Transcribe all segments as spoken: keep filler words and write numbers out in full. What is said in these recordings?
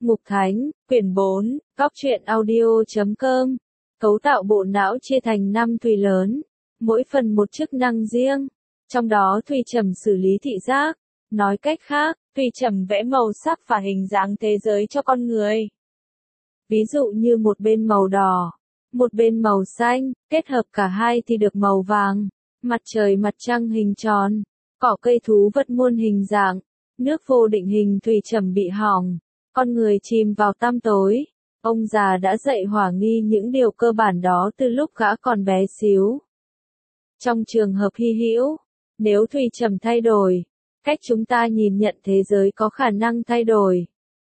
Mục Thánh, quyển bốn, góc truyện audio chấm com. Cấu tạo bộ não chia thành năm thùy lớn, mỗi phần một chức năng riêng. Trong đó thùy trầm xử lý thị giác. Nói cách khác, thùy trầm vẽ màu sắc và hình dáng thế giới cho con người. Ví dụ như một bên màu đỏ, một bên màu xanh, kết hợp cả hai thì được màu vàng. Mặt trời mặt trăng hình tròn, cỏ cây thú vật muôn hình dạng, nước vô định hình thùy trầm bị hỏng, con người chìm vào tăm tối. Ông già đã dạy Hỏa Nghi những điều cơ bản đó từ lúc gã còn bé xíu. Trong trường hợp hy hữu, nếu thùy trầm thay đổi, cách chúng ta nhìn nhận thế giới có khả năng thay đổi.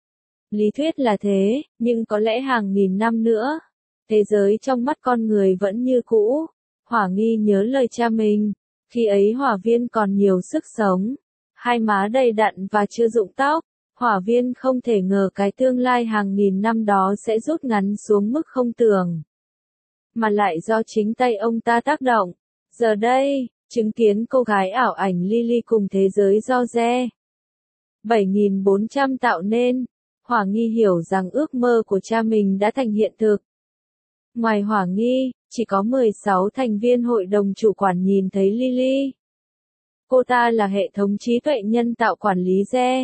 Lý thuyết là thế, nhưng có lẽ hàng nghìn năm nữa, thế giới trong mắt con người vẫn như cũ. Hỏa Nghi nhớ lời cha mình, khi ấy Hỏa Viên còn nhiều sức sống, hai má đầy đặn và chưa rụng tóc. Hỏa Viên không thể ngờ cái tương lai hàng nghìn năm đó sẽ rút ngắn xuống mức không tưởng, mà lại do chính tay ông ta tác động. Giờ đây, chứng kiến cô gái ảo ảnh Lily cùng thế giới do Ge bảy nghìn bốn trăm tạo nên, Hỏa Nghi hiểu rằng ước mơ của cha mình đã thành hiện thực. Ngoài Hỏa Nghi, chỉ có mười sáu thành viên hội đồng chủ quản nhìn thấy Lily. Cô ta là hệ thống trí tuệ nhân tạo quản lý Ge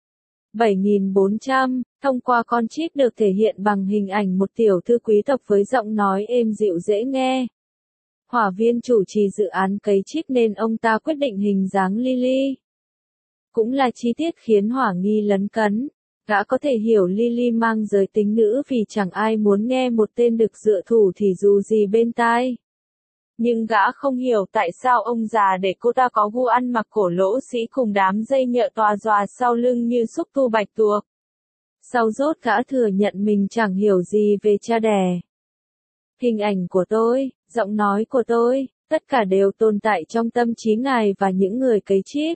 bảy nghìn bốn trăm, thông qua con chip được thể hiện bằng hình ảnh một tiểu thư quý tộc với giọng nói êm dịu dễ nghe. Hỏa Viên chủ trì dự án cấy chip nên ông ta quyết định hình dáng Lily. Cũng là chi tiết khiến Hỏa Nghi lấn cấn. Gã có thể hiểu Lily mang giới tính nữ vì chẳng ai muốn nghe một tên đực dựa thủ thì dù gì bên tai. Nhưng gã không hiểu tại sao ông già để cô ta có gu ăn mặc cổ lỗ sĩ cùng đám dây nhợ tòa dòa sau lưng như xúc tu bạch tuộc. Sau rốt gã thừa nhận mình chẳng hiểu gì về cha đẻ. Hình ảnh của tôi, giọng nói của tôi, tất cả đều tồn tại trong tâm trí ngài và những người cấy chip.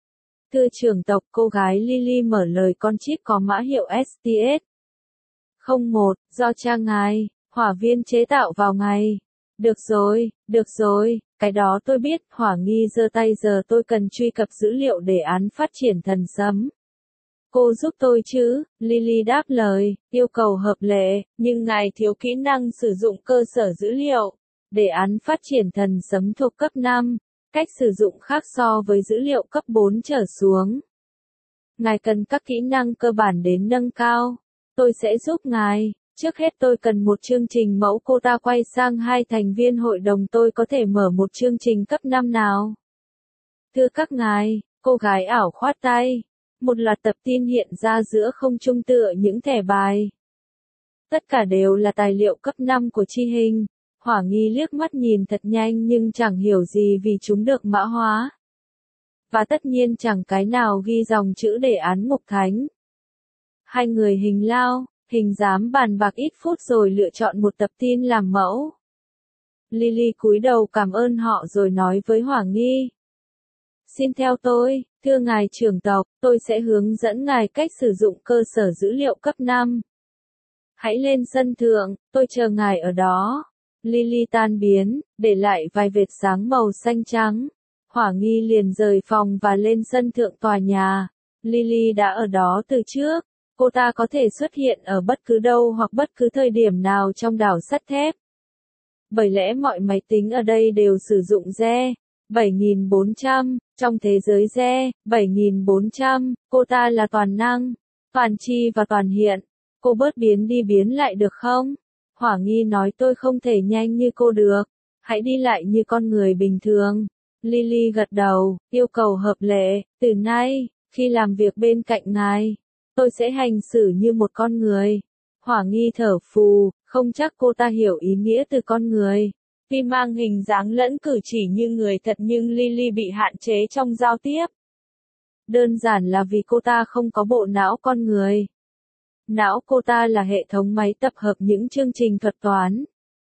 Thưa trưởng tộc, cô gái Lily mở lời, con chip có mã hiệu S T S không một, do cha ngài, Hỏa Viên chế tạo vào ngày. Được rồi, được rồi, cái đó tôi biết. Hỏa Nghi giơ tay, giờ tôi cần truy cập dữ liệu đề án phát triển thần sấm. Cô giúp tôi chứ? Lily đáp lời, yêu cầu hợp lệ, nhưng ngài thiếu kỹ năng sử dụng cơ sở dữ liệu. Đề án phát triển thần sấm thuộc cấp năm, cách sử dụng khác so với dữ liệu cấp bốn trở xuống. Ngài cần các kỹ năng cơ bản đến nâng cao. Tôi sẽ giúp ngài. Trước hết tôi cần một chương trình mẫu. Cô ta quay sang hai thành viên hội đồng, tôi có thể mở một chương trình cấp năm nào? Thưa các ngài, cô gái ảo khoát tay. Một loạt tập tin hiện ra giữa không trung tựa những thẻ bài. Tất cả đều là tài liệu cấp năm của chi hình. Hỏa Nghi liếc mắt nhìn thật nhanh nhưng chẳng hiểu gì vì chúng được mã hóa. Và tất nhiên chẳng cái nào ghi dòng chữ đề án Mục Thánh. Hai người hình lao, hình dám bàn bạc ít phút rồi lựa chọn một tập tin làm mẫu. Lily cúi đầu cảm ơn họ rồi nói với Hỏa Nghi. Xin theo tôi, thưa ngài trưởng tộc, tôi sẽ hướng dẫn ngài cách sử dụng cơ sở dữ liệu cấp năm. Hãy lên sân thượng, tôi chờ ngài ở đó. Lily tan biến, để lại vài vệt sáng màu xanh trắng. Hỏa Nghi liền rời phòng và lên sân thượng tòa nhà. Lily đã ở đó từ trước. Cô ta có thể xuất hiện ở bất cứ đâu hoặc bất cứ thời điểm nào trong đảo sắt thép. Bởi lẽ mọi máy tính ở đây đều sử dụng Ge bảy nghìn bốn trăm. Trong thế giới Ge bảy nghìn bốn trăm, cô ta là toàn năng, toàn tri và toàn hiện. Cô bớt biến đi biến lại được không? Hỏa Nghi nói, tôi không thể nhanh như cô được. Hãy đi lại như con người bình thường. Lily gật đầu, yêu cầu hợp lệ. Từ nay, khi làm việc bên cạnh ngài, tôi sẽ hành xử như một con người. Hỏa Nghi thở phù, không chắc cô ta hiểu ý nghĩa từ con người. Vì mang hình dáng lẫn cử chỉ như người thật nhưng Lily bị hạn chế trong giao tiếp. Đơn giản là vì cô ta không có bộ não con người. Não cô ta là hệ thống máy tập hợp những chương trình thuật toán.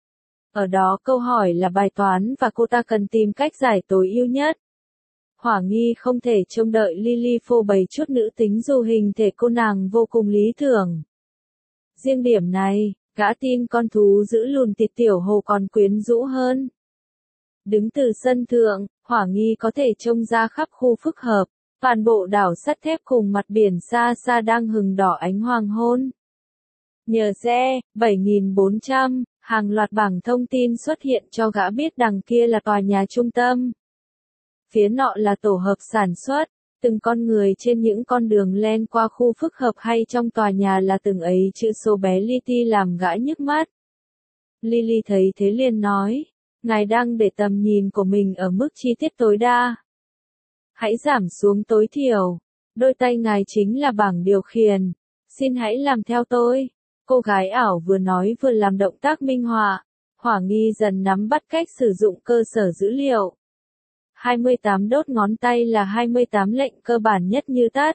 Ở đó câu hỏi là bài toán và cô ta cần tìm cách giải tối ưu nhất. Hỏa Nghi không thể trông đợi Lily phô bày chút nữ tính dù hình thể cô nàng vô cùng lý tưởng. Riêng điểm này, gã tin con thú giữ lùn thịt tiểu hồ còn quyến rũ hơn. Đứng từ sân thượng, Hỏa Nghi có thể trông ra khắp khu phức hợp. Toàn bộ đảo sắt thép cùng mặt biển xa xa đang hừng đỏ ánh hoàng hôn. Nhờ re, bảy nghìn bốn trăm, hàng loạt bảng thông tin xuất hiện cho gã biết đằng kia là tòa nhà trung tâm. Phía nọ là tổ hợp sản xuất, từng con người trên những con đường len qua khu phức hợp hay trong tòa nhà là từng ấy chữ số bé li ti làm gã nhức mắt. Lily thấy thế liền nói, ngài đang để tầm nhìn của mình ở mức chi tiết tối đa. Hãy giảm xuống tối thiểu, đôi tay ngài chính là bảng điều khiển, xin hãy làm theo tôi. Cô gái ảo vừa nói vừa làm động tác minh họa, Hỏa Nghi dần nắm bắt cách sử dụng cơ sở dữ liệu. hai mươi tám đốt ngón tay là hai mươi tám lệnh cơ bản nhất như tắt.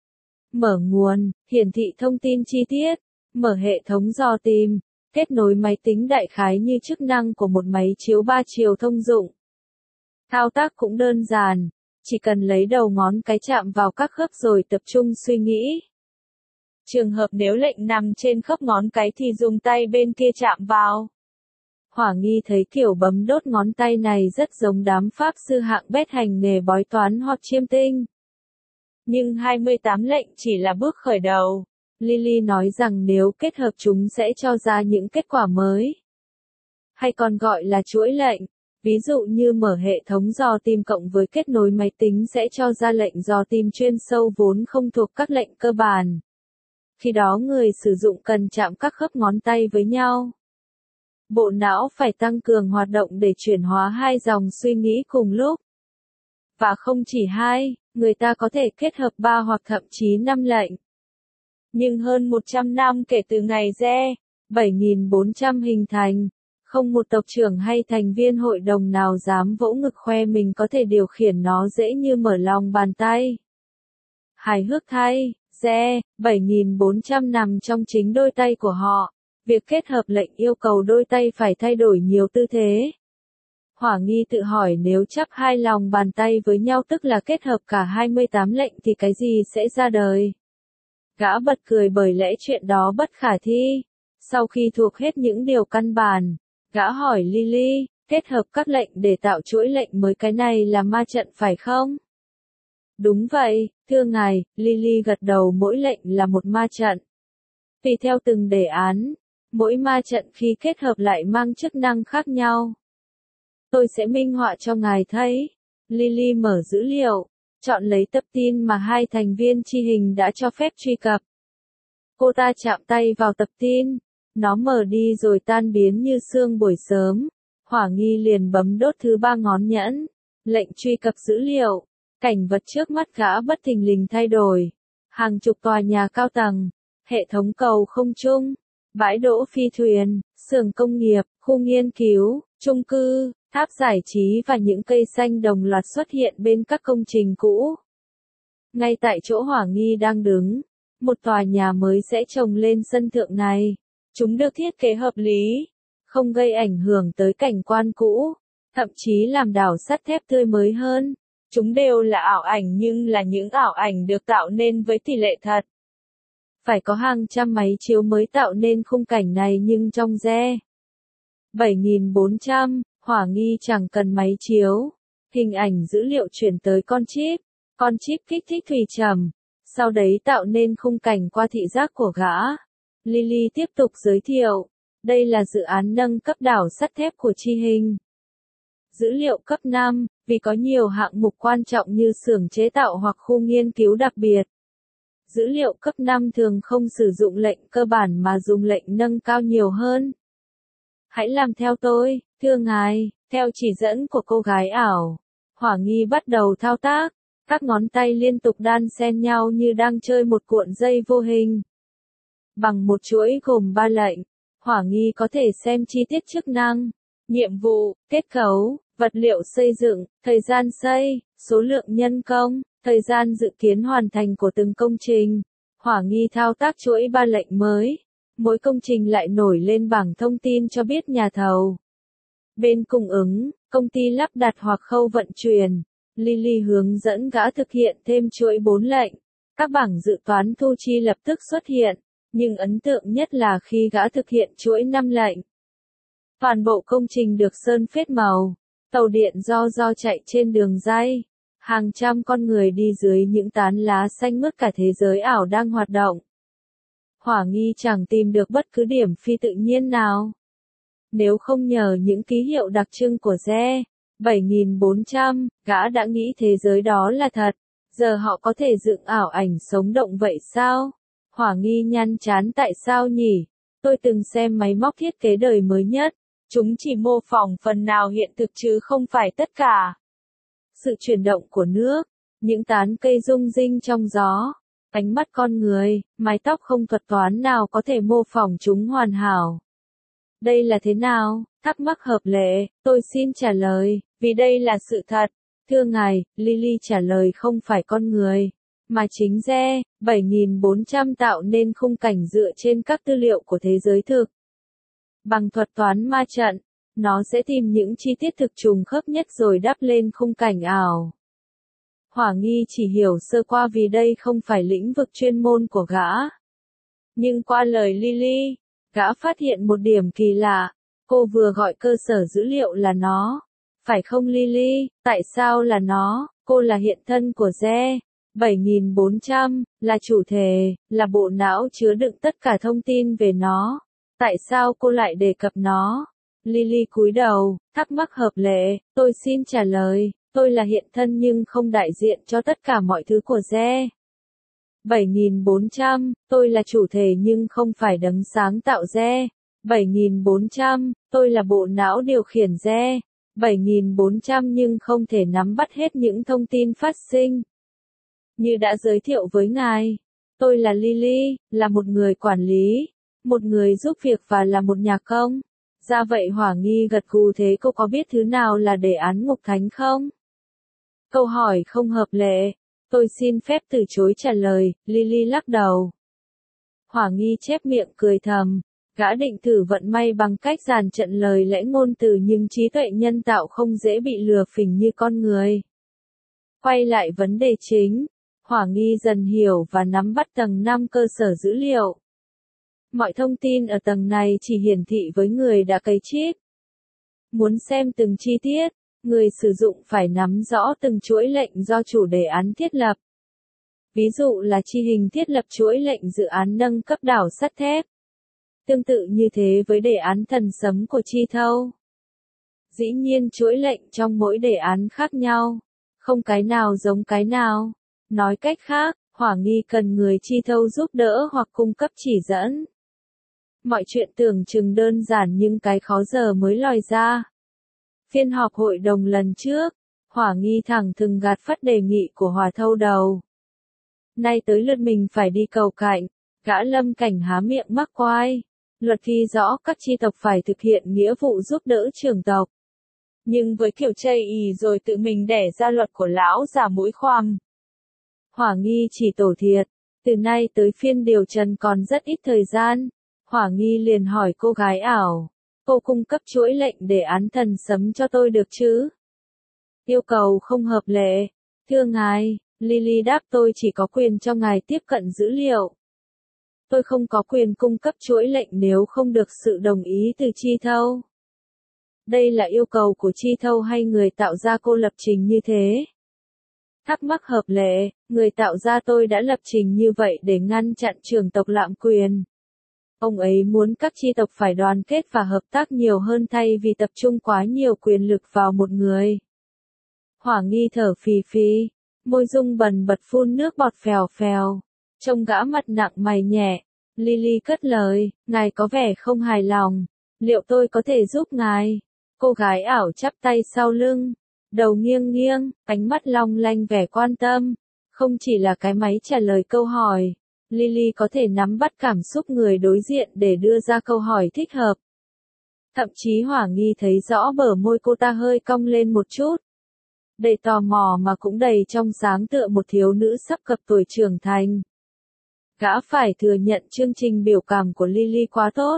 Mở nguồn, hiển thị thông tin chi tiết, mở hệ thống dò tìm, kết nối máy tính đại khái như chức năng của một máy chiếu ba chiều thông dụng. Thao tác cũng đơn giản, chỉ cần lấy đầu ngón cái chạm vào các khớp rồi tập trung suy nghĩ. Trường hợp nếu lệnh nằm trên khớp ngón cái thì dùng tay bên kia chạm vào. Hỏa Nghi thấy kiểu bấm đốt ngón tay này rất giống đám pháp sư hạng bét hành nghề bói toán hoặc chiêm tinh. Nhưng hai mươi tám lệnh chỉ là bước khởi đầu. Lily nói rằng nếu kết hợp chúng sẽ cho ra những kết quả mới. Hay còn gọi là chuỗi lệnh. Ví dụ như mở hệ thống dò tìm cộng với kết nối máy tính sẽ cho ra lệnh dò tìm chuyên sâu vốn không thuộc các lệnh cơ bản. Khi đó người sử dụng cần chạm các khớp ngón tay với nhau. Bộ não phải tăng cường hoạt động để chuyển hóa hai dòng suy nghĩ cùng lúc. Và không chỉ hai, người ta có thể kết hợp ba hoặc thậm chí năm lệnh. Nhưng hơn một trăm năm kể từ ngày re, bảy nghìn bốn trăm hình thành, không một tộc trưởng hay thành viên hội đồng nào dám vỗ ngực khoe mình có thể điều khiển nó dễ như mở lòng bàn tay. Hài hước thay, re, bảy nghìn bốn trăm nằm trong chính đôi tay của họ. Việc kết hợp lệnh yêu cầu đôi tay phải thay đổi nhiều tư thế. Hỏa Nghi tự hỏi nếu chắp hai lòng bàn tay với nhau tức là kết hợp cả hai mươi tám lệnh thì cái gì sẽ ra đời? Gã bật cười bởi lẽ chuyện đó bất khả thi. Sau khi thuộc hết những điều căn bản, gã hỏi Lily, kết hợp các lệnh để tạo chuỗi lệnh mới cái này là ma trận phải không? Đúng vậy, thưa ngài, Lily gật đầu, mỗi lệnh là một ma trận. Tùy theo từng đề án, mỗi ma trận khi kết hợp lại mang chức năng khác nhau. Tôi sẽ minh họa cho ngài thấy. Lily mở dữ liệu, chọn lấy tập tin mà hai thành viên chi hình đã cho phép truy cập. Cô ta chạm tay vào tập tin, nó mở đi rồi tan biến như sương buổi sớm. Hỏa Nghi liền bấm đốt thứ ba ngón nhẫn, lệnh truy cập dữ liệu. Cảnh vật trước mắt gã bất thình lình thay đổi. Hàng chục tòa nhà cao tầng, hệ thống cầu không trung, bãi đỗ phi thuyền, xưởng công nghiệp, khu nghiên cứu, chung cư, tháp giải trí và những cây xanh đồng loạt xuất hiện bên các công trình cũ. Ngay tại chỗ Hỏa Nghi đang đứng, một tòa nhà mới sẽ trồng lên sân thượng này. Chúng được thiết kế hợp lý, không gây ảnh hưởng tới cảnh quan cũ, thậm chí làm đảo sắt thép tươi mới hơn. Chúng đều là ảo ảnh nhưng là những ảo ảnh được tạo nên với tỷ lệ thật. Phải có hàng trăm máy chiếu mới tạo nên khung cảnh này nhưng trong re bảy nghìn bốn trăm, Hỏa Nghi chẳng cần máy chiếu. Hình ảnh dữ liệu chuyển tới con chip, con chip kích thích thủy trầm, sau đấy tạo nên khung cảnh qua thị giác của gã. Lily tiếp tục giới thiệu, đây là dự án nâng cấp đảo sắt thép của Chi Hình. Dữ liệu cấp năm, vì có nhiều hạng mục quan trọng như xưởng chế tạo hoặc khu nghiên cứu đặc biệt. Dữ liệu cấp năm thường không sử dụng lệnh cơ bản mà dùng lệnh nâng cao nhiều hơn. Hãy làm theo tôi, thưa ngài, theo chỉ dẫn của cô gái ảo. Hỏa Nghi bắt đầu thao tác, các ngón tay liên tục đan xen nhau như đang chơi một cuộn dây vô hình. Bằng một chuỗi gồm ba lệnh, Hỏa Nghi có thể xem chi tiết chức năng, nhiệm vụ, kết cấu, vật liệu xây dựng, thời gian xây, số lượng nhân công, thời gian dự kiến hoàn thành của từng công trình. Hỏa Nghi thao tác chuỗi ba lệnh mới. Mỗi công trình lại nổi lên bảng thông tin cho biết nhà thầu, bên cung ứng, công ty lắp đặt hoặc khâu vận chuyển. Lily hướng dẫn gã thực hiện thêm chuỗi bốn lệnh. Các bảng dự toán thu chi lập tức xuất hiện, nhưng ấn tượng nhất là khi gã thực hiện chuỗi năm lệnh. Toàn bộ công trình được sơn phết màu, tàu điện do do chạy trên đường ray. Hàng trăm con người đi dưới những tán lá xanh mướt cả thế giới ảo đang hoạt động. Hỏa nghi chẳng tìm được bất cứ điểm phi tự nhiên nào. Nếu không nhờ những ký hiệu đặc trưng của Ge bảy nghìn bốn trăm, gã đã nghĩ thế giới đó là thật. Giờ họ có thể dựng ảo ảnh sống động vậy sao? Hỏa nghi nhăn chán tại sao nhỉ? Tôi từng xem máy móc thiết kế đời mới nhất. Chúng chỉ mô phỏng phần nào hiện thực chứ không phải tất cả. Sự chuyển động của nước, những tán cây rung rinh trong gió, ánh mắt con người, mái tóc không thuật toán nào có thể mô phỏng chúng hoàn hảo. Đây là thế nào? Thắc mắc hợp lệ, tôi xin trả lời, vì đây là sự thật. Thưa ngài, Lily trả lời không phải con người, mà chính Ge bảy nghìn bốn trăm tạo nên khung cảnh dựa trên các tư liệu của thế giới thực. Bằng thuật toán ma trận, nó sẽ tìm những chi tiết thực trùng khớp nhất rồi đắp lên khung cảnh ảo. Hỏa nghi chỉ hiểu sơ qua vì đây không phải lĩnh vực chuyên môn của gã. Nhưng qua lời Lily, gã phát hiện một điểm kỳ lạ. Cô vừa gọi cơ sở dữ liệu là nó. Phải không Lily? Tại sao là nó? Cô là hiện thân của Ge bảy nghìn bốn trăm, là chủ thể, là bộ não chứa đựng tất cả thông tin về nó. Tại sao cô lại đề cập nó? Lily cúi đầu, thắc mắc hợp lệ, tôi xin trả lời, tôi là hiện thân nhưng không đại diện cho tất cả mọi thứ của Ge bảy nghìn bốn trăm, tôi là chủ thể nhưng không phải đấng sáng tạo Ge bảy nghìn bốn trăm, tôi là bộ não điều khiển Ge bảy nghìn bốn trăm nhưng không thể nắm bắt hết những thông tin phát sinh. Như đã giới thiệu với ngài, tôi là Lily, là một người quản lý, một người giúp việc và là một nhà công. Ra vậy hỏa nghi gật gù thế cô có biết thứ nào là đề án ngục thánh không? Câu hỏi không hợp lệ. Tôi xin phép từ chối trả lời, Lily lắc đầu. Hỏa nghi chép miệng cười thầm. Gã định thử vận may bằng cách dàn trận lời lẽ ngôn từ nhưng trí tuệ nhân tạo không dễ bị lừa phỉnh như con người. Quay lại vấn đề chính. Hỏa nghi dần hiểu và nắm bắt tầng năm cơ sở dữ liệu. Mọi thông tin ở tầng này chỉ hiển thị với người đã cấy chip. Muốn xem từng chi tiết, người sử dụng phải nắm rõ từng chuỗi lệnh do chủ đề án thiết lập. Ví dụ là chi hình thiết lập chuỗi lệnh dự án nâng cấp đảo sắt thép. Tương tự như thế với đề án thần sấm của Chi Thâu. Dĩ nhiên chuỗi lệnh trong mỗi đề án khác nhau, không cái nào giống cái nào. Nói cách khác, hỏa nghi cần người Chi Thâu giúp đỡ hoặc cung cấp chỉ dẫn. Mọi chuyện tưởng chừng đơn giản nhưng cái khó giờ mới lòi ra. Phiên họp hội đồng lần trước, hỏa nghi thẳng thừng gạt phắt đề nghị của Hòa Thâu đầu. Nay tới lượt mình phải đi cầu cạnh, gã lâm cảnh há miệng mắc quai. Luật ghi rõ các chi tộc phải thực hiện nghĩa vụ giúp đỡ trưởng tộc. Nhưng với kiểu chây ì rồi tự mình đẻ ra luật của lão già mũi khoằm. Hỏa nghi chỉ tổ thiệt, từ nay tới phiên điều trần còn rất ít thời gian. Hỏa nghi liền hỏi cô gái ảo, cô cung cấp chuỗi lệnh để án thần sấm cho tôi được chứ? Yêu cầu không hợp lệ. Thưa ngài, Lily đáp tôi chỉ có quyền cho ngài tiếp cận dữ liệu. Tôi không có quyền cung cấp chuỗi lệnh nếu không được sự đồng ý từ Chi Thâu. Đây là yêu cầu của Chi Thâu hay người tạo ra cô lập trình như thế? Thắc mắc hợp lệ, người tạo ra tôi đã lập trình như vậy để ngăn chặn trưởng tộc lạm quyền. Ông ấy muốn các chi tộc phải đoàn kết và hợp tác nhiều hơn thay vì tập trung quá nhiều quyền lực vào một người. Hỏa nghi thở phì phì, môi rung bần bật phun nước bọt phèo phèo. Trông gã mặt nặng mày nhẹ. Lily cất lời, ngài có vẻ không hài lòng. Liệu tôi có thể giúp ngài? Cô gái ảo chắp tay sau lưng. Đầu nghiêng nghiêng, ánh mắt long lanh vẻ quan tâm. Không chỉ là cái máy trả lời câu hỏi. Lily có thể nắm bắt cảm xúc người đối diện để đưa ra câu hỏi thích hợp. Thậm chí hỏa nghi thấy rõ bờ môi cô ta hơi cong lên một chút. Đầy tò mò mà cũng đầy trong sáng tựa một thiếu nữ sắp cập tuổi trưởng thành. Gã phải thừa nhận chương trình biểu cảm của Lily quá tốt.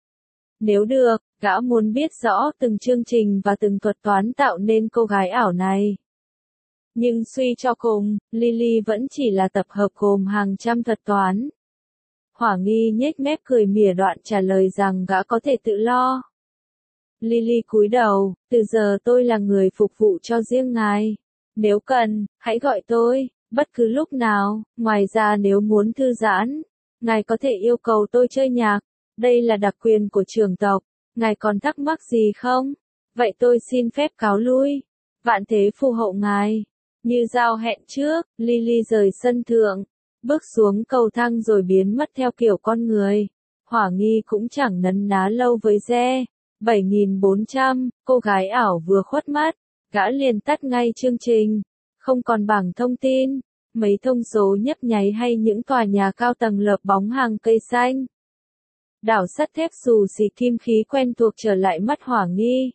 Nếu được, gã muốn biết rõ từng chương trình và từng thuật toán tạo nên cô gái ảo này. Nhưng suy cho cùng, Lily vẫn chỉ là tập hợp gồm hàng trăm thuật toán. Hỏa nghi nhếch mép cười mỉa đoạn trả lời rằng gã có thể tự lo. Lily cúi đầu, từ giờ tôi là người phục vụ cho riêng ngài. Nếu cần, hãy gọi tôi, bất cứ lúc nào, ngoài ra nếu muốn thư giãn, ngài có thể yêu cầu tôi chơi nhạc, đây là đặc quyền của trưởng tộc, ngài còn thắc mắc gì không? Vậy tôi xin phép cáo lui, vạn thế phù hộ ngài. Như giao hẹn trước, Lily rời sân thượng, bước xuống cầu thang rồi biến mất theo kiểu con người. Hỏa Nghi cũng chẳng nấn ná lâu với Re. bảy nghìn bốn trăm, cô gái ảo vừa khuất mắt, gã liền tắt ngay chương trình. Không còn bảng thông tin, mấy thông số nhấp nháy hay những tòa nhà cao tầng lợp bóng hàng cây xanh. Đảo sắt thép xù xì kim khí quen thuộc trở lại mắt Hỏa Nghi.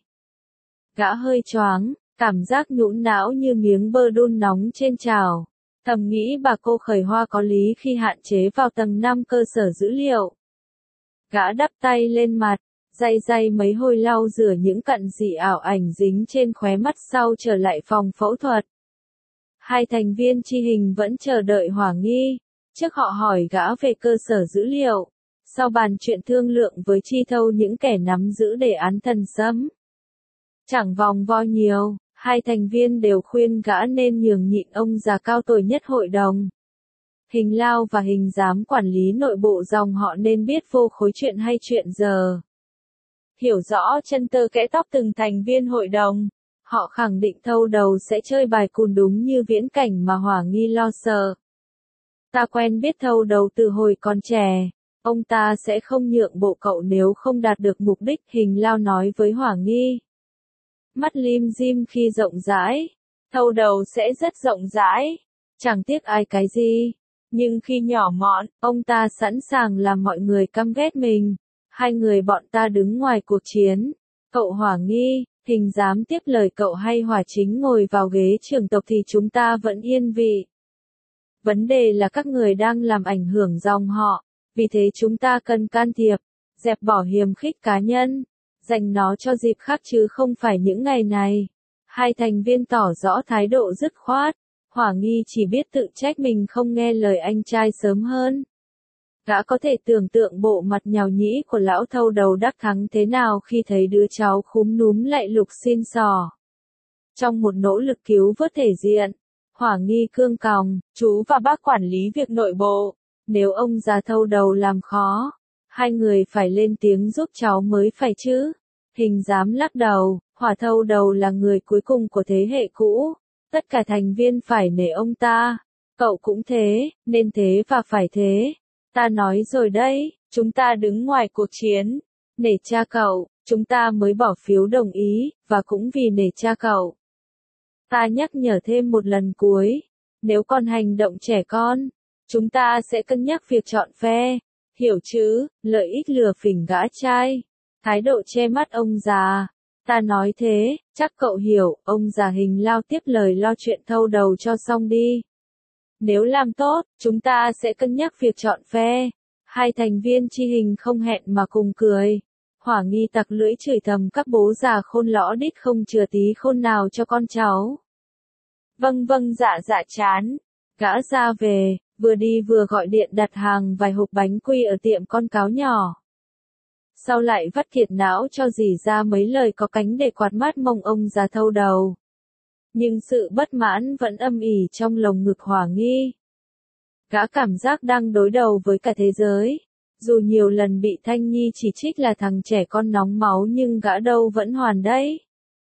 Gã hơi choáng, cảm giác nhũn não như miếng bơ đun nóng trên chảo. Thầm nghĩ bà cô Khởi Hoa có lý khi hạn chế vào tầng năm cơ sở dữ liệu. Gã đắp tay lên mặt, day day mấy hồi lau rửa những cặn dị ảo ảnh dính trên khóe mắt sau trở lại phòng phẫu thuật. Hai thành viên chi hình vẫn chờ đợi Hỏa Nghi, trước họ hỏi gã về cơ sở dữ liệu, sau bàn chuyện thương lượng với Chi Thâu những kẻ nắm giữ đề án thần sấm. Chẳng vòng vo nhiều, hai thành viên đều khuyên gã nên nhường nhịn ông già cao tuổi nhất hội đồng. Hình Lao và Hình Giám quản lý nội bộ dòng họ nên biết vô khối chuyện hay chuyện giờ. Hiểu rõ chân tơ kẽ tóc từng thành viên hội đồng, họ khẳng định Thâu Đầu sẽ chơi bài cùn đúng như viễn cảnh mà Hỏa Nghi lo sợ. Ta quen biết Thâu Đầu từ hồi còn trẻ, ông ta sẽ không nhượng bộ cậu nếu không đạt được mục đích, Hình Lao nói với Hỏa Nghi. Mắt lim dim khi rộng rãi, Thâu Đầu sẽ rất rộng rãi, chẳng tiếc ai cái gì. Nhưng khi nhỏ mọn, ông ta sẵn sàng làm mọi người căm ghét mình. Hai người bọn ta đứng ngoài cuộc chiến. Cậu Hỏa Nghi, Hình Giám tiếp lời cậu hay Hỏa Chính ngồi vào ghế trưởng tộc thì chúng ta vẫn yên vị. Vấn đề là các người đang làm ảnh hưởng dòng họ, vì thế chúng ta cần can thiệp, dẹp bỏ hiềm khích cá nhân, dành nó cho dịp khác chứ không phải những ngày này. Hai thành viên tỏ rõ thái độ dứt khoát. Hỏa Nghi chỉ biết tự trách mình không nghe lời anh trai sớm hơn. Gã có thể tưởng tượng bộ mặt nhào nhĩ của lão Thâu Đầu đắc thắng thế nào khi thấy đứa cháu khúm núm lạy lục xin xỏ. Trong một nỗ lực cứu vớt thể diện, Hỏa Nghi cương còng, chú và bác quản lý việc nội bộ. Nếu ông già Thâu Đầu làm khó, hai người phải lên tiếng giúp cháu mới phải chứ. Hình Giám lắc đầu, Hỏa Thâu Đầu là người cuối cùng của thế hệ cũ. Tất cả thành viên phải nể ông ta. Cậu cũng thế, nên thế và phải thế. Ta nói rồi đấy, chúng ta đứng ngoài cuộc chiến. Nể cha cậu, chúng ta mới bỏ phiếu đồng ý, và cũng vì nể cha cậu. Ta nhắc nhở thêm một lần cuối. Nếu còn hành động trẻ con, chúng ta sẽ cân nhắc việc chọn phe. Hiểu chứ, lợi ích lừa phỉnh gã trai. Thái độ che mắt ông già. Ta nói thế, chắc cậu hiểu, ông già Hình Lao tiếp lời lo chuyện Thâu Đầu cho xong đi. Nếu làm tốt, chúng ta sẽ cân nhắc việc chọn phe. Hai thành viên chi hình không hẹn mà cùng cười. Hỏa Nghi tặc lưỡi chửi thầm các bố già khôn lõ đít không chừa tí khôn nào cho con cháu. Vâng vâng dạ dạ chán. Gã ra về, vừa đi vừa gọi điện đặt hàng vài hộp bánh quy ở tiệm con cáo nhỏ. Sau lại vắt kiệt não cho dì ra mấy lời có cánh để quạt mát mông ông già Thâu Đầu. Nhưng sự bất mãn vẫn âm ỉ trong lồng ngực Hỏa Nghi. Gã cảm giác đang đối đầu với cả thế giới. Dù nhiều lần bị Thanh Nhi chỉ trích là thằng trẻ con nóng máu nhưng gã đâu vẫn hoàn đấy.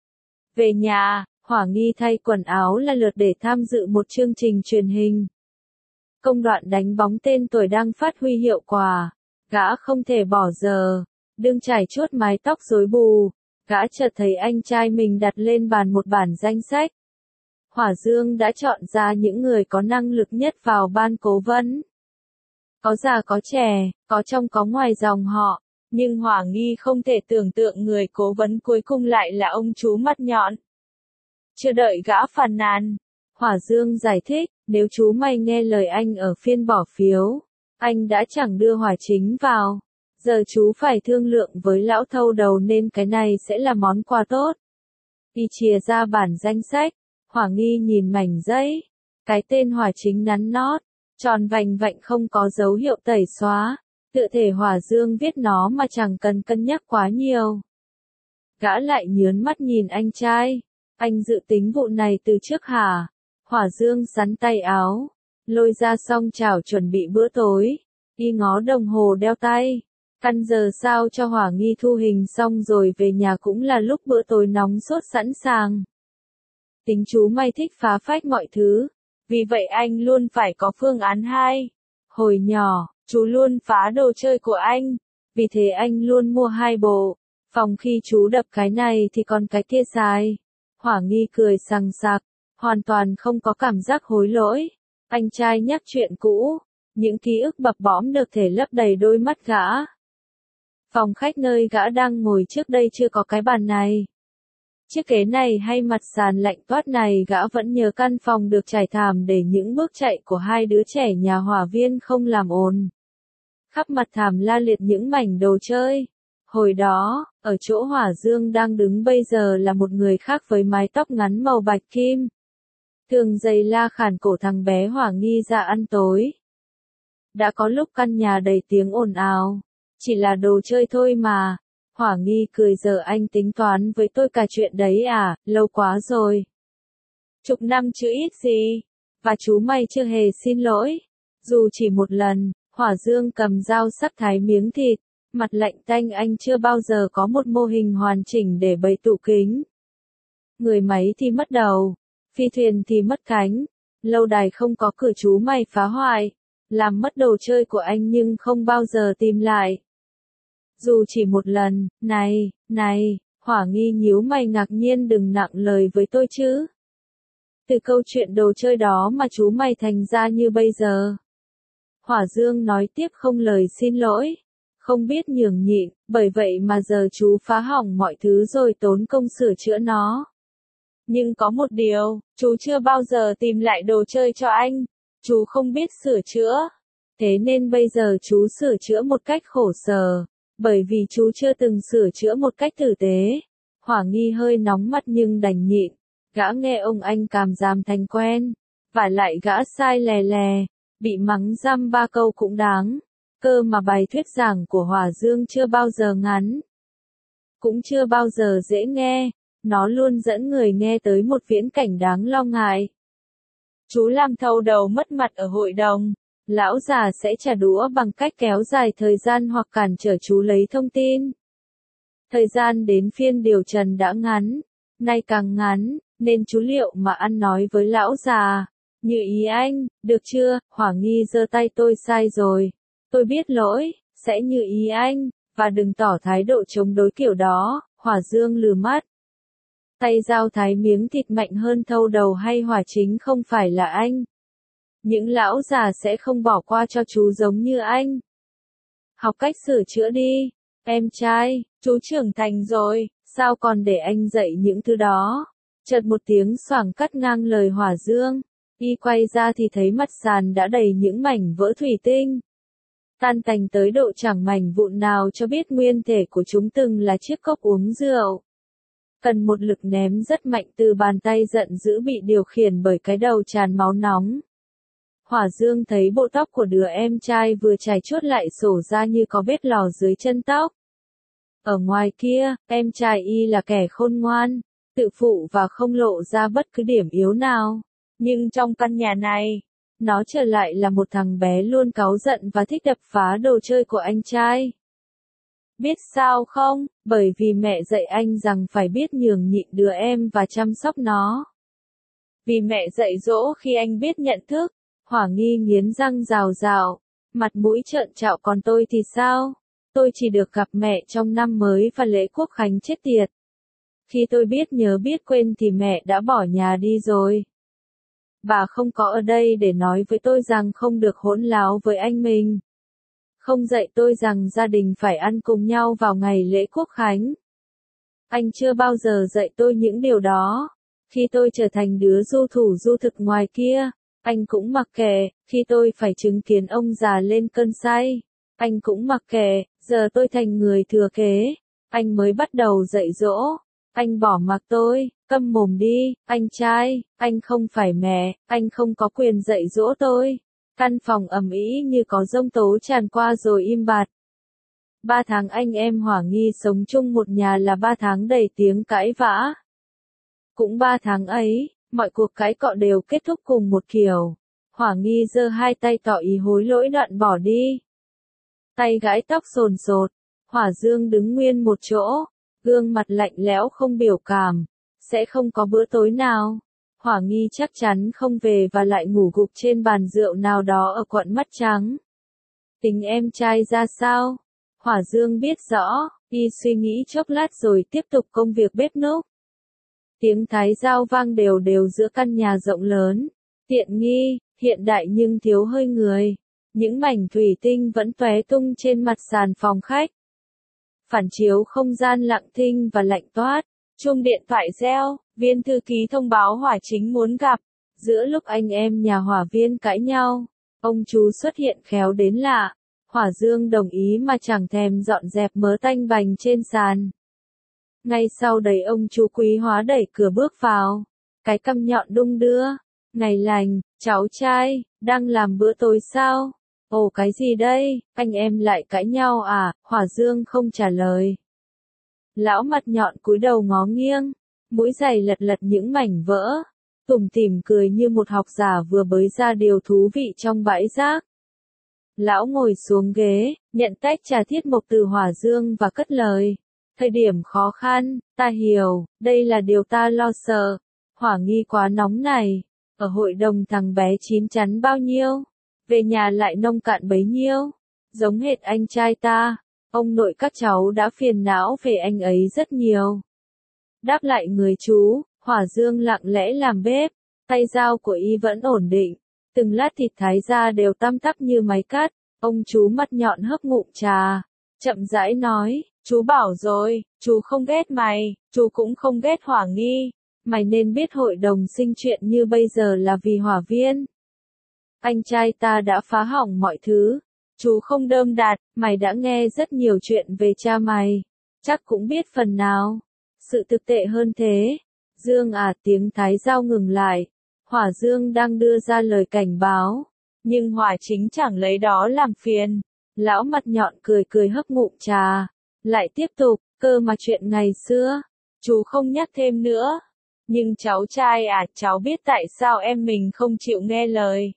Về nhà, Hỏa Nghi thay quần áo là lượt để tham dự một chương trình truyền hình. Công đoạn đánh bóng tên tuổi đang phát huy hiệu quả. Gã không thể bỏ giờ. Đương trải chuốt mái tóc rối bù, gã chợt thấy anh trai mình đặt lên bàn một bản danh sách. Hỏa Dương đã chọn ra những người có năng lực nhất vào ban cố vấn. Có già có trẻ, có trong có ngoài dòng họ, nhưng Hỏa Nghi không thể tưởng tượng người cố vấn cuối cùng lại là ông chú mắt nhọn. Chưa đợi gã phàn nàn, Hỏa Dương giải thích, nếu chú mày nghe lời anh ở phiên bỏ phiếu, anh đã chẳng đưa Hỏa Chính vào. Giờ chú phải thương lượng với lão Thâu Đầu nên cái này sẽ là món quà tốt. Y chìa ra bản danh sách, Hỏa Nghi nhìn mảnh giấy. Cái tên Hỏa Chính nắn nót, tròn vành vạnh không có dấu hiệu tẩy xóa. Tự thể Hỏa Dương viết nó mà chẳng cần cân nhắc quá nhiều. Gã lại nhớn mắt nhìn anh trai. Anh dự tính vụ này từ trước hả? Hỏa Dương sắn tay áo, lôi ra song chảo chuẩn bị bữa tối, y ngó đồng hồ đeo tay. Căn giờ sao cho Hỏa Nghi thu hình xong rồi về nhà cũng là lúc bữa tối nóng sốt sẵn sàng. Tính chú mày thích phá phách mọi thứ, vì vậy anh luôn phải có phương án hai. Hồi nhỏ, chú luôn phá đồ chơi của anh, vì thế anh luôn mua hai bộ, phòng khi chú đập cái này thì còn cái kia xài. Hỏa Nghi cười sằng sặc, hoàn toàn không có cảm giác hối lỗi. Anh trai nhắc chuyện cũ, những ký ức bập bõm được thể lấp đầy đôi mắt gã. Phòng khách nơi gã đang ngồi trước đây chưa có cái bàn này. Chiếc ghế này hay mặt sàn lạnh toát này gã vẫn nhớ căn phòng được trải thảm để những bước chạy của hai đứa trẻ nhà Hỏa Viên không làm ồn. Khắp mặt thảm la liệt những mảnh đồ chơi. Hồi đó, ở chỗ Hỏa Dương đang đứng bây giờ là một người khác với mái tóc ngắn màu bạch kim. Thường giày la khản cổ thằng bé Hỏa Nghi ra ăn tối. Đã có lúc căn nhà đầy tiếng ồn ào, chỉ là đồ chơi thôi mà. Hỏa Nghi cười, giờ anh tính toán với tôi cả chuyện đấy à, lâu quá rồi. Chục năm chứ ít gì, và chú mày chưa hề xin lỗi. Dù chỉ một lần, Hỏa Dương cầm dao sắc thái miếng thịt, mặt lạnh tanh, anh chưa bao giờ có một mô hình hoàn chỉnh để bày tủ kính. Người máy thì mất đầu, phi thuyền thì mất cánh, lâu đài không có cửa chú mày phá hoại, làm mất đồ chơi của anh nhưng không bao giờ tìm lại. Dù chỉ một lần, này, này, Hỏa Nghi nhíu mày ngạc nhiên, đừng nặng lời với tôi chứ. Từ câu chuyện đồ chơi đó mà chú mày thành ra như bây giờ. Hỏa Dương nói tiếp, không lời xin lỗi, không biết nhường nhịn, bởi vậy mà giờ chú phá hỏng mọi thứ rồi tốn công sửa chữa nó. Nhưng có một điều, chú chưa bao giờ tìm lại đồ chơi cho anh, chú không biết sửa chữa. Thế nên bây giờ chú sửa chữa một cách khổ sở. Bởi vì chú chưa từng sửa chữa một cách tử tế. Hỏa Nghi hơi nóng mắt nhưng đành nhịn. Gã nghe ông anh càm ràm thành quen. Vả lại gã sai lè lè. Bị mắng dăm ba câu cũng đáng. Cơ mà bài thuyết giảng của Hỏa Dương chưa bao giờ ngắn. Cũng chưa bao giờ dễ nghe. Nó luôn dẫn người nghe tới một viễn cảnh đáng lo ngại. Chú làm thâu đầu mất mặt ở hội đồng. Lão già sẽ trả đũa bằng cách kéo dài thời gian hoặc cản trở chú lấy thông tin. Thời gian đến phiên điều trần đã ngắn, nay càng ngắn, nên chú liệu mà ăn nói với lão già. Như ý anh, được chưa? Hỏa Nghi giơ tay, tôi sai rồi. Tôi biết lỗi, sẽ như ý anh, và đừng tỏ thái độ chống đối kiểu đó. Hỏa Dương lừ mắt. Tay dao thái miếng thịt mạnh hơn thâu đầu hay Hỏa chính không phải là anh. Những lão già sẽ không bỏ qua cho chú giống như anh. Học cách sửa chữa đi, em trai, chú trưởng thành rồi, sao còn để anh dạy những thứ đó. Chợt một tiếng xoảng cắt ngang lời Hỏa Dương, y quay ra thì thấy mặt sàn đã đầy những mảnh vỡ thủy tinh. Tan tành tới độ chẳng mảnh vụn nào cho biết nguyên thể của chúng từng là chiếc cốc uống rượu. Cần một lực ném rất mạnh từ bàn tay giận dữ bị điều khiển bởi cái đầu tràn máu nóng. Hỏa Dương thấy bộ tóc của đứa em trai vừa chải chuốt lại xổ ra như có vết lò dưới chân tóc. Ở ngoài kia, em trai y là kẻ khôn ngoan, tự phụ và không lộ ra bất cứ điểm yếu nào. Nhưng trong căn nhà này, nó trở lại là một thằng bé luôn cáu giận và thích đập phá đồ chơi của anh trai. Biết sao không? Bởi vì mẹ dạy anh rằng phải biết nhường nhịn đứa em và chăm sóc nó. Vì mẹ dạy dỗ khi anh biết nhận thức. Hỏa Nghi nghiến răng rào rào, mặt mũi trợn trạo, còn tôi thì sao? Tôi chỉ được gặp mẹ trong năm mới và lễ quốc khánh chết tiệt. Khi tôi biết nhớ biết quên thì mẹ đã bỏ nhà đi rồi. Bà không có ở đây để nói với tôi rằng không được hỗn láo với anh mình. Không dạy tôi rằng gia đình phải ăn cùng nhau vào ngày lễ quốc khánh. Anh chưa bao giờ dạy tôi những điều đó. Khi tôi trở thành đứa du thủ du thực ngoài kia, anh cũng mặc kệ. Khi tôi phải chứng kiến ông già lên cơn say, anh cũng mặc kệ. Giờ tôi thành người thừa kế, anh mới bắt đầu dạy dỗ. Anh bỏ mặc tôi, câm mồm đi, anh trai, anh không phải mẹ, anh không có quyền dạy dỗ tôi. Căn phòng ầm ĩ như có giông tố tràn qua rồi im bặt. Ba tháng anh em Hỏa Nghi sống chung một nhà là ba tháng đầy tiếng cãi vã. Cũng ba tháng ấy, mọi cuộc cãi cọ đều kết thúc cùng một kiểu. Hỏa nghi giơ hai tay tỏ ý hối lỗi đoạn bỏ đi. Tay gãi tóc sồn sột, Hỏa Dương đứng nguyên một chỗ, gương mặt lạnh lẽo không biểu cảm. Sẽ không có bữa tối nào. Hỏa nghi chắc chắn không về và lại ngủ gục trên bàn rượu nào đó ở quận Mắt Trắng. Tính em trai ra sao? Hỏa Dương biết rõ, y suy nghĩ chốc lát rồi tiếp tục công việc bếp núc. Tiếng thái dao vang đều đều giữa căn nhà rộng lớn, tiện nghi, hiện đại nhưng thiếu hơi người. Những mảnh thủy tinh vẫn tóe tung trên mặt sàn phòng khách. Phản chiếu không gian lặng thinh và lạnh toát. Chuông điện thoại reo, viên thư ký thông báo Hỏa Chính muốn gặp. Giữa lúc anh em nhà Hỏa Viên cãi nhau, ông chú xuất hiện khéo đến lạ. Hỏa Dương đồng ý mà chẳng thèm dọn dẹp mớ tanh bành trên sàn. Ngay sau đấy ông chú Quý Hóa đẩy cửa bước vào. Cái cằm nhọn đung đưa. Ngày lành, cháu trai, đang làm bữa tối sao? Ồ cái gì đây, anh em lại cãi nhau à? Hỏa Dương không trả lời. Lão mặt nhọn cúi đầu ngó nghiêng, mũi giày lật lật những mảnh vỡ, tủm tỉm cười như một học giả vừa bới ra điều thú vị trong bãi rác. Lão ngồi xuống ghế, nhận tách trà thiết mộc từ Hỏa Dương và cất lời. Thời điểm khó khăn, ta hiểu, đây là điều ta lo sợ. Hỏa nghi quá nóng này, ở hội đồng thằng bé chín chắn bao nhiêu, về nhà lại nông cạn bấy nhiêu, giống hệt anh trai ta. Ông nội các cháu đã phiền não về anh ấy rất nhiều. Đáp lại người chú, Hỏa Dương lặng lẽ làm bếp, tay dao của y vẫn ổn định, từng lát thịt thái ra đều tăm tắp như máy cắt. Ông chú mặt nhọn hớp ngụm trà, chậm rãi nói, chú bảo rồi, chú không ghét mày, chú cũng không ghét Hỏa Nghi, mày nên biết hội đồng sinh chuyện như bây giờ là vì Hỏa Viên. Anh trai ta đã phá hỏng mọi thứ. Chú không đơm đạt, mày đã nghe rất nhiều chuyện về cha mày. Chắc cũng biết phần nào. Sự thực tệ hơn thế. Dương à, tiếng thái dao ngừng lại. Hỏa Dương đang đưa ra lời cảnh báo. Nhưng Hỏa Chính chẳng lấy đó làm phiền. Lão mặt nhọn cười cười hấp ngụm trà. Lại tiếp tục, cơ mà chuyện ngày xưa. Chú không nhắc thêm nữa. Nhưng cháu trai à, cháu biết tại sao em mình không chịu nghe lời.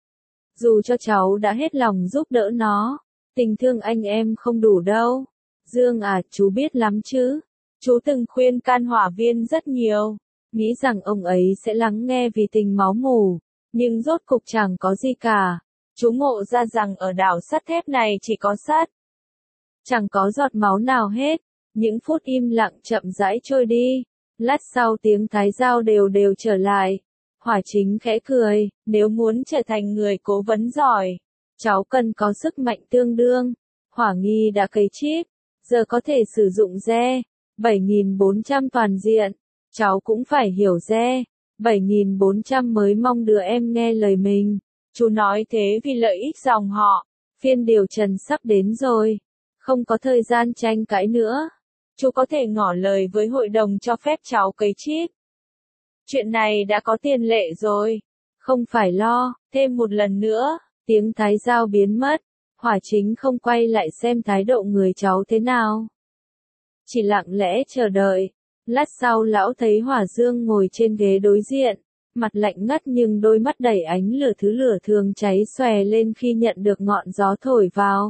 Dù cho cháu đã hết lòng giúp đỡ nó, tình thương anh em không đủ đâu. Dương à, chú biết lắm chứ. Chú từng khuyên can Hỏa Viên rất nhiều, nghĩ rằng ông ấy sẽ lắng nghe vì tình máu mủ, nhưng rốt cục chẳng có gì cả. Chú ngộ ra rằng ở đảo sắt thép này chỉ có sắt, chẳng có giọt máu nào hết. Những phút im lặng chậm rãi trôi đi. Lát sau tiếng thái dao đều đều trở lại. Hỏa Chính khẽ cười, nếu muốn trở thành người cố vấn giỏi, cháu cần có sức mạnh tương đương. Hỏa Nghi đã cấy chip, giờ có thể sử dụng re bảy nghìn bốn trăm toàn diện. Cháu cũng phải hiểu re bảy nghìn bốn trăm mới mong đứa em nghe lời mình. Chú nói thế vì lợi ích dòng họ. Phiên điều trần sắp đến rồi, không có thời gian tranh cãi nữa. Chú có thể ngỏ lời với hội đồng cho phép cháu cấy chip. Chuyện này đã có tiền lệ rồi. Không phải lo, thêm một lần nữa. Tiếng thái dao biến mất. Hỏa Chính không quay lại xem thái độ người cháu thế nào. Chỉ lặng lẽ chờ đợi. Lát sau lão thấy Hỏa Dương ngồi trên ghế đối diện. Mặt lạnh ngắt nhưng đôi mắt đầy ánh lửa thứ lửa thường cháy xòe lên khi nhận được ngọn gió thổi vào.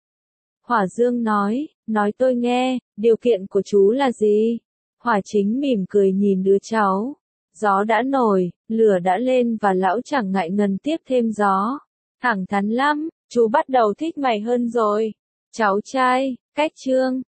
Hỏa Dương nói, nói tôi nghe, điều kiện của chú là gì? Hỏa Chính mỉm cười nhìn đứa cháu. Gió đã nổi, lửa đã lên và lão chẳng ngại ngần tiếp thêm gió. Thẳng thắn lắm, chú bắt đầu thích mày hơn rồi. Cháu trai, cách chương.